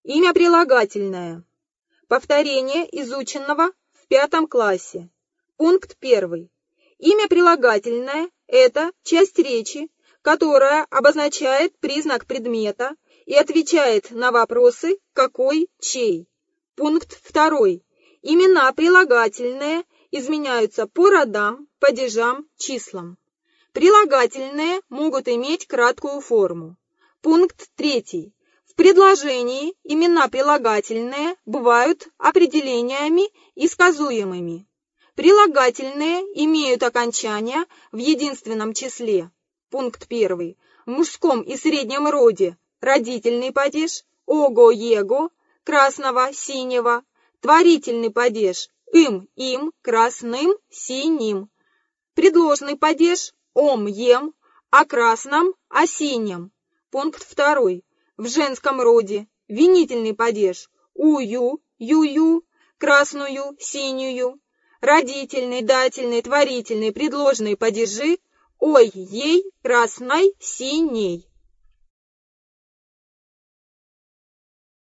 Имя прилагательное. Повторение изученного в 5 классе. Пункт 1. Имя прилагательное – это часть речи, которая обозначает признак предмета и отвечает на вопросы «какой», «чей». Пункт 2. Имена прилагательные изменяются по родам, падежам, числам. Прилагательные могут иметь краткую форму. Пункт 3. В предложении имена прилагательные бывают определениями и сказуемыми. Прилагательные имеют окончания в единственном числе. Пункт 1. В мужском и среднем роде родительный падеж ого-его, красного, синего, творительный падеж им, красным, синим, предложный падеж ем, о красном, о синем. Пункт 2. В женском роде винительный падеж ую, красную, синюю, родительный, дательный, творительный, предложные падежи ой, ей, красной, синей.